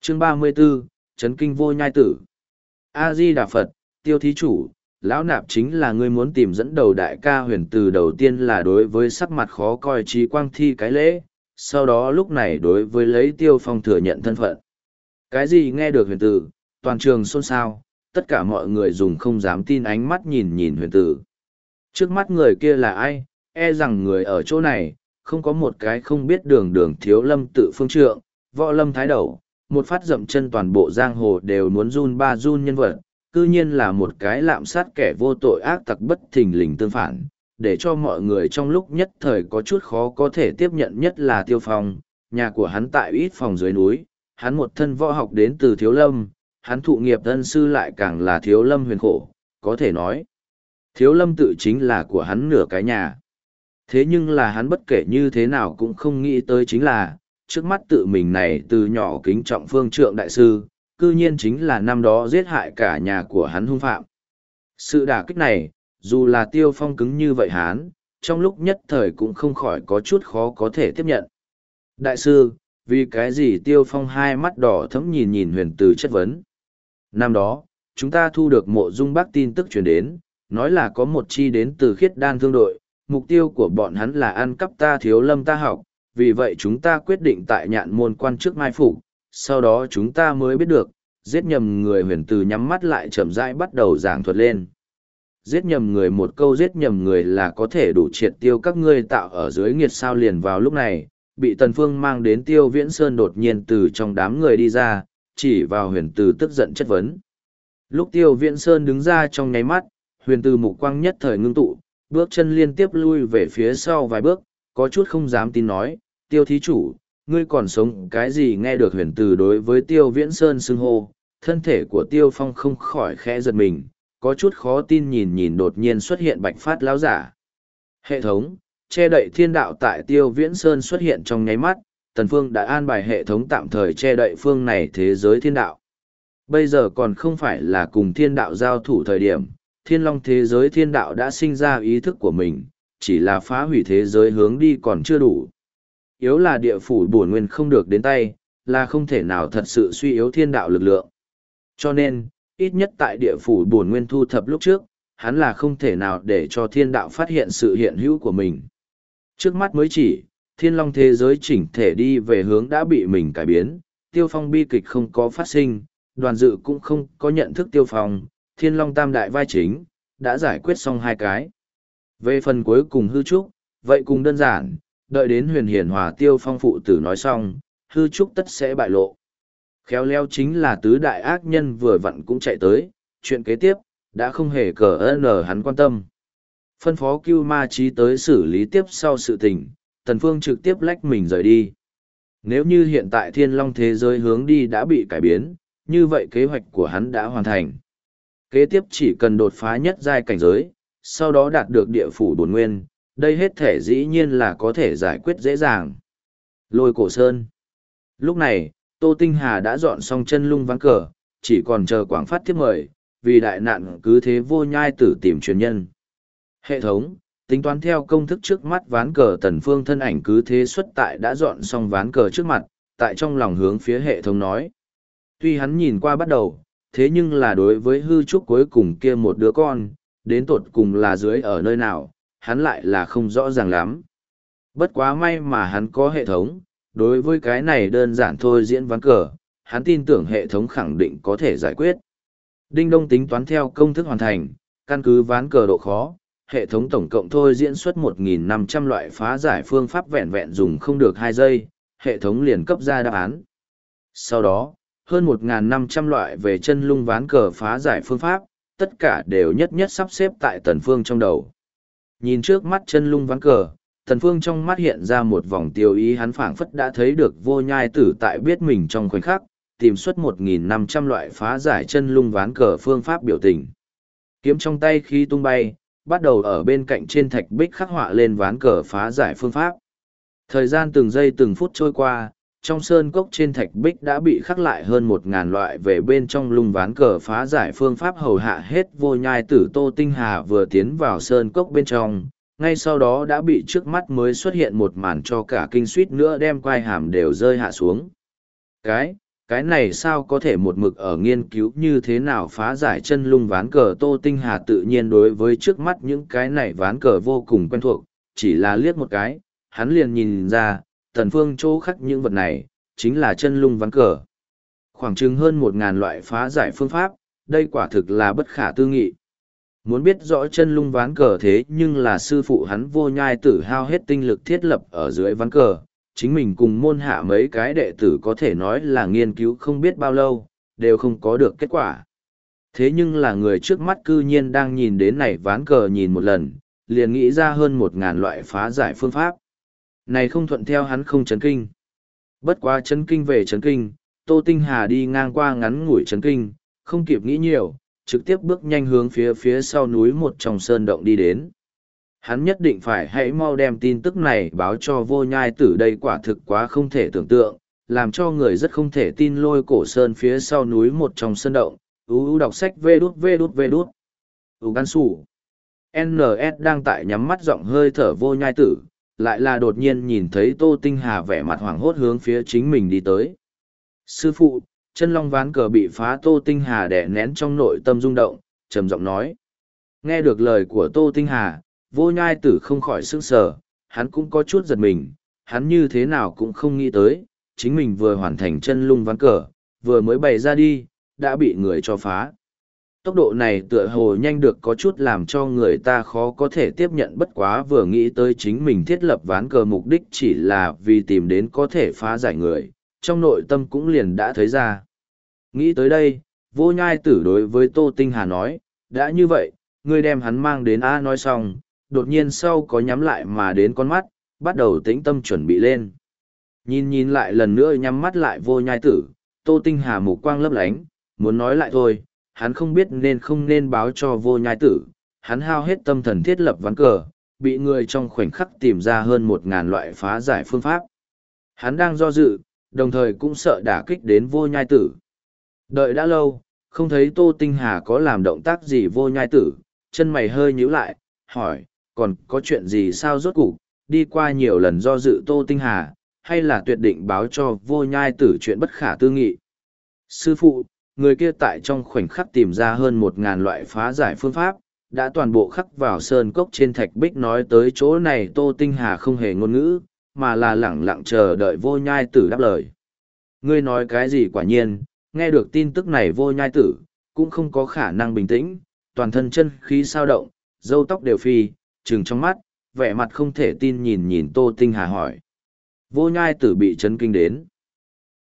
Chương 34, Chấn kinh vô nhai tử. A-di-đà Phật, Tiêu thí chủ, lão nạp chính là ngươi muốn tìm dẫn đầu đại ca huyền từ. Đầu tiên là đối với sắc mặt khó coi Trí Quang thi cái lễ, sau đó lúc này đối với lấy Tiêu Phong thừa nhận thân phận. Cái gì nghe được huyền từ, toàn trường xôn xao, tất cả mọi người dùng không dám tin ánh mắt nhìn nhìn huyền từ. Trước mắt người kia là ai, e rằng người ở chỗ này, không có một cái không biết đường Thiếu Lâm Tự phương trượng, Võ Lâm thái đầu, một phát dậm chân toàn bộ giang hồ đều muốn run ba run nhân vật, cư nhiên là một cái lạm sát kẻ vô tội ác tặc bất thình lình tương phản, để cho mọi người trong lúc nhất thời có chút khó có thể tiếp nhận. Nhất là Tiêu Phong, nhà của hắn tại ít phòng dưới núi, hắn một thân võ học đến từ Thiếu Lâm, hắn thụ nghiệp thân sư lại càng là Thiếu Lâm huyền khổ, có thể nói Thiếu Lâm Tự chính là của hắn nửa cái nhà. Thế nhưng là hắn bất kể như thế nào cũng không nghĩ tới chính là, trước mắt tự mình này từ nhỏ kính trọng phương trượng đại sư, cư nhiên chính là năm đó giết hại cả nhà của hắn hung phạm. Sự đả kích này, dù là Tiêu Phong cứng như vậy hắn, trong lúc nhất thời cũng không khỏi có chút khó có thể tiếp nhận. Đại sư, vì cái gì? Tiêu Phong hai mắt đỏ thẫm nhìn nhìn huyền từ chất vấn. Năm đó, chúng ta thu được Mộ Dung Bác tin tức truyền đến, nói là có một chi đến từ Khiết Đan thương đội, mục tiêu của bọn hắn là ăn cắp ta Thiếu Lâm ta học, vì vậy chúng ta quyết định tại Nhạn Môn quan trước mai phục, sau đó chúng ta mới biết được, giết nhầm người. huyền từ nhắm mắt lại chậm rãi bắt đầu giảng thuật lên. Giết nhầm người, một câu giết nhầm người là có thể đủ triệt tiêu các ngươi tạo ở dưới nghiệt sao. Liền vào lúc này, bị Tần Phương mang đến Tiêu Viễn Sơn đột nhiên từ trong đám người đi ra, chỉ vào huyền từ tức giận chất vấn. Lúc Tiêu Viễn Sơn đứng ra trong nháy mắt, huyền từ mục quang nhất thời ngưng tụ, bước chân liên tiếp lui về phía sau vài bước, có chút không dám tin nói, Tiêu thí chủ, ngươi còn sống cái gì? Nghe được huyền từ đối với Tiêu Viễn Sơn xưng hô, thân thể của Tiêu Phong không khỏi khẽ giật mình, có chút khó tin nhìn nhìn đột nhiên xuất hiện Bạch Phát lão giả. Hệ thống, che đậy thiên đạo. Tại Tiêu Viễn Sơn xuất hiện trong nháy mắt, Tần Phương đã an bài hệ thống tạm thời che đậy phương này thế giới thiên đạo. Bây giờ còn không phải là cùng thiên đạo giao thủ thời điểm, Thiên Long thế giới thiên đạo đã sinh ra ý thức của mình, chỉ là phá hủy thế giới hướng đi còn chưa đủ. Yếu là địa phủ bổn nguyên không được đến tay, là không thể nào thật sự suy yếu thiên đạo lực lượng. Cho nên, ít nhất tại địa phủ bổn nguyên thu thập lúc trước, hắn là không thể nào để cho thiên đạo phát hiện sự hiện hữu của mình. Trước mắt mới chỉ, Thiên Long thế giới chỉnh thể đi về hướng đã bị mình cải biến, Tiêu Phong bi kịch không có phát sinh, Đoàn Dự cũng không có nhận thức Tiêu Phong, Thiên Long tam đại vai chính, đã giải quyết xong hai cái. Về phần cuối cùng hư trúc, vậy cùng đơn giản, đợi đến Huyền Hiển Hòa Tiêu Phong phụ tử nói xong, hư trúc tất sẽ bại lộ. Khéo léo chính là tứ đại ác nhân vừa vặn cũng chạy tới, chuyện kế tiếp, đã không hề hắn quan tâm. Phân phó Cưu Ma Chí tới xử lý tiếp sau sự tình, Tần Phương trực tiếp lách mình rời đi. Nếu như hiện tại Thiên Long thế giới hướng đi đã bị cải biến, như vậy kế hoạch của hắn đã hoàn thành. Kế tiếp chỉ cần đột phá nhất giai cảnh giới, sau đó đạt được địa phủ bổn nguyên, đây hết thể dĩ nhiên là có thể giải quyết dễ dàng. Lôi Cổ Sơn. Lúc này, Tô Tinh Hà đã dọn xong chân lung ván cờ, chỉ còn chờ Quảng phát thiếp mời, vì đại nạn cứ thế vô nhai tử tìm truyền nhân. Hệ thống, tính toán theo công thức trước mắt ván cờ. Tần Phương thân ảnh cứ thế xuất tại đã dọn xong ván cờ trước mặt, tại trong lòng hướng phía hệ thống nói. Tuy hắn nhìn qua bắt đầu, thế nhưng là đối với hư trúc cuối cùng kia một đứa con, đến tột cùng là dưới ở nơi nào, hắn lại là không rõ ràng lắm. Bất quá may mà hắn có hệ thống, đối với cái này đơn giản thôi diễn ván cờ, hắn tin tưởng hệ thống khẳng định có thể giải quyết. Đinh đông tính toán theo công thức hoàn thành, căn cứ ván cờ độ khó, hệ thống tổng cộng thôi diễn xuất 1.500 loại phá giải phương pháp, vẹn vẹn dùng không được 2 giây, hệ thống liền cấp ra đáp án. Sau đó, hơn 1.500 loại về chân lung ván cờ phá giải phương pháp, tất cả đều nhất nhất sắp xếp tại Tần Phương trong đầu. Nhìn trước mắt chân lung ván cờ, Tần Phương trong mắt hiện ra một vòng tiêu ý, hắn phảng phất đã thấy được vô nhai tử tại biết mình trong khoảnh khắc, tìm xuất 1.500 loại phá giải chân lung ván cờ phương pháp biểu tình. Kiếm trong tay khi tung bay, bắt đầu ở bên cạnh trên thạch bích khắc họa lên ván cờ phá giải phương pháp. Thời gian từng giây từng phút trôi qua, trong sơn cốc trên thạch bích đã bị khắc lại hơn 1.000 loại về bên trong lung ván cờ phá giải phương pháp hầu hạ hết vô nhai tử. Tô Tinh Hà vừa tiến vào sơn cốc bên trong, ngay sau đó đã bị trước mắt mới xuất hiện một màn cho cả kinh suýt nữa đem quai hàm đều rơi hạ xuống. Cái này sao có thể một mực ở nghiên cứu như thế nào phá giải chân lung ván cờ. Tô Tinh Hà tự nhiên đối với trước mắt những cái này ván cờ vô cùng quen thuộc, chỉ là liếc một cái, hắn liền nhìn ra, Tần Phương chỗ khắc những vật này, chính là chân lung ván cờ. Khoảng chừng hơn 1.000 loại phá giải phương pháp, đây quả thực là bất khả tư nghị. Muốn biết rõ chân lung ván cờ thế nhưng là sư phụ hắn Vô Nhai Tử hao hết tinh lực thiết lập ở dưới ván cờ, chính mình cùng môn hạ mấy cái đệ tử có thể nói là nghiên cứu không biết bao lâu, đều không có được kết quả. Thế nhưng là người trước mắt cư nhiên đang nhìn đến này ván cờ nhìn một lần, liền nghĩ ra hơn 1.000 loại phá giải phương pháp. Này không thuận theo hắn không chấn kinh. Bất quá chấn kinh về chấn kinh, Tô Tinh Hà đi ngang qua ngắn ngủi chấn kinh, không kịp nghĩ nhiều, trực tiếp bước nhanh hướng phía sau núi một trong sơn động đi đến. Hắn nhất định phải hãy mau đem tin tức này báo cho Vô Nhai Tử, đây quả thực quá không thể tưởng tượng, làm cho người rất không thể tin. Lôi Cổ Sơn phía sau núi một trong sơn động, đọc sách vê đút. Gan sủ. NS đang tại nhắm mắt giọng hơi thở Vô Nhai Tử, lại là đột nhiên nhìn thấy Tô Tinh Hà vẻ mặt hoảng hốt hướng phía chính mình đi tới. Sư phụ, chân long ván cờ bị phá. Tô Tinh Hà đè nén trong nội tâm rung động, trầm giọng nói. Nghe được lời của Tô Tinh Hà, Vô Nhai Tử không khỏi sững sờ, hắn cũng có chút giật mình, hắn như thế nào cũng không nghĩ tới, chính mình vừa hoàn thành chân lung ván cờ, vừa mới bày ra đi, đã bị người cho phá. Tốc độ này tựa hồ nhanh được có chút làm cho người ta khó có thể tiếp nhận, bất quá vừa nghĩ tới chính mình thiết lập ván cờ mục đích chỉ là vì tìm đến có thể phá giải người, trong nội tâm cũng liền đã thấy ra. Nghĩ tới đây, Vô Nhai Tử đối với Tô Tinh Hà nói, đã như vậy, ngươi đem hắn mang đến A. Nói xong, đột nhiên sau có nhắm lại mà đến con mắt, bắt đầu tĩnh tâm chuẩn bị lên. Nhìn lại lần nữa nhắm mắt lại Vô Nhai Tử, Tô Tinh Hà mục quang lấp lánh, muốn nói lại thôi, hắn không biết nên không nên báo cho Vô Nhai Tử, hắn hao hết tâm thần thiết lập ván cờ, bị người trong khoảnh khắc tìm ra hơn 1.000 loại phá giải phương pháp. Hắn đang do dự, đồng thời cũng sợ đả kích đến Vô Nhai Tử. Đợi đã lâu, không thấy Tô Tinh Hà có làm động tác gì. Vô Nhai Tử, chân mày hơi nhíu lại, hỏi, còn có chuyện gì sao? Rốt cục đi qua nhiều lần do dự Tô Tinh Hà, hay là tuyệt định báo cho Vô Nhai Tử chuyện bất khả tư nghị. Sư phụ, người kia tại trong khoảnh khắc tìm ra hơn 1.000 loại phá giải phương pháp, đã toàn bộ khắc vào sơn cốc trên thạch bích. Nói tới chỗ này Tô Tinh Hà không hề ngôn ngữ, mà là lẳng lặng chờ đợi Vô Nhai Tử đáp lời. Ngươi nói cái gì? Quả nhiên, nghe được tin tức này Vô Nhai Tử cũng không có khả năng bình tĩnh, toàn thân chân khí sao động, râu tóc đều phi, trừng trong mắt, vẻ mặt không thể tin nhìn Tô Tinh Hà hỏi. Vô Nhai Tử bị chấn kinh đến.